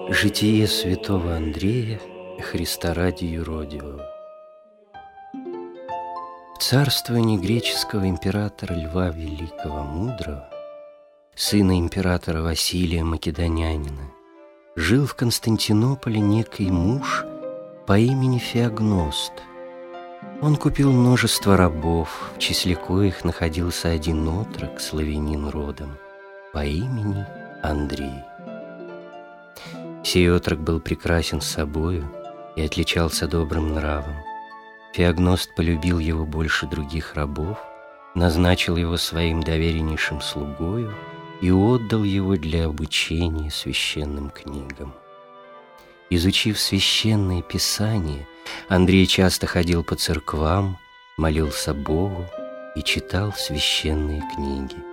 Житие святого Андрея, Христа ради юродивого. В царствовании греческого императора Льва Великого Мудрого, сына императора Василия Македонянина, жил в Константинополе некий муж по имени Феогност. Он купил множество рабов, в числе коих находился один отрок, славянин родом, по имени Андрей. Сей отрок был прекрасен собою и отличался добрым нравом. Феогност полюбил его больше других рабов, назначил его своим довереннейшим слугою и отдал его для обучения священным книгам. Изучив священные писания, Андрей часто ходил по церквам, молился Богу и читал священные книги.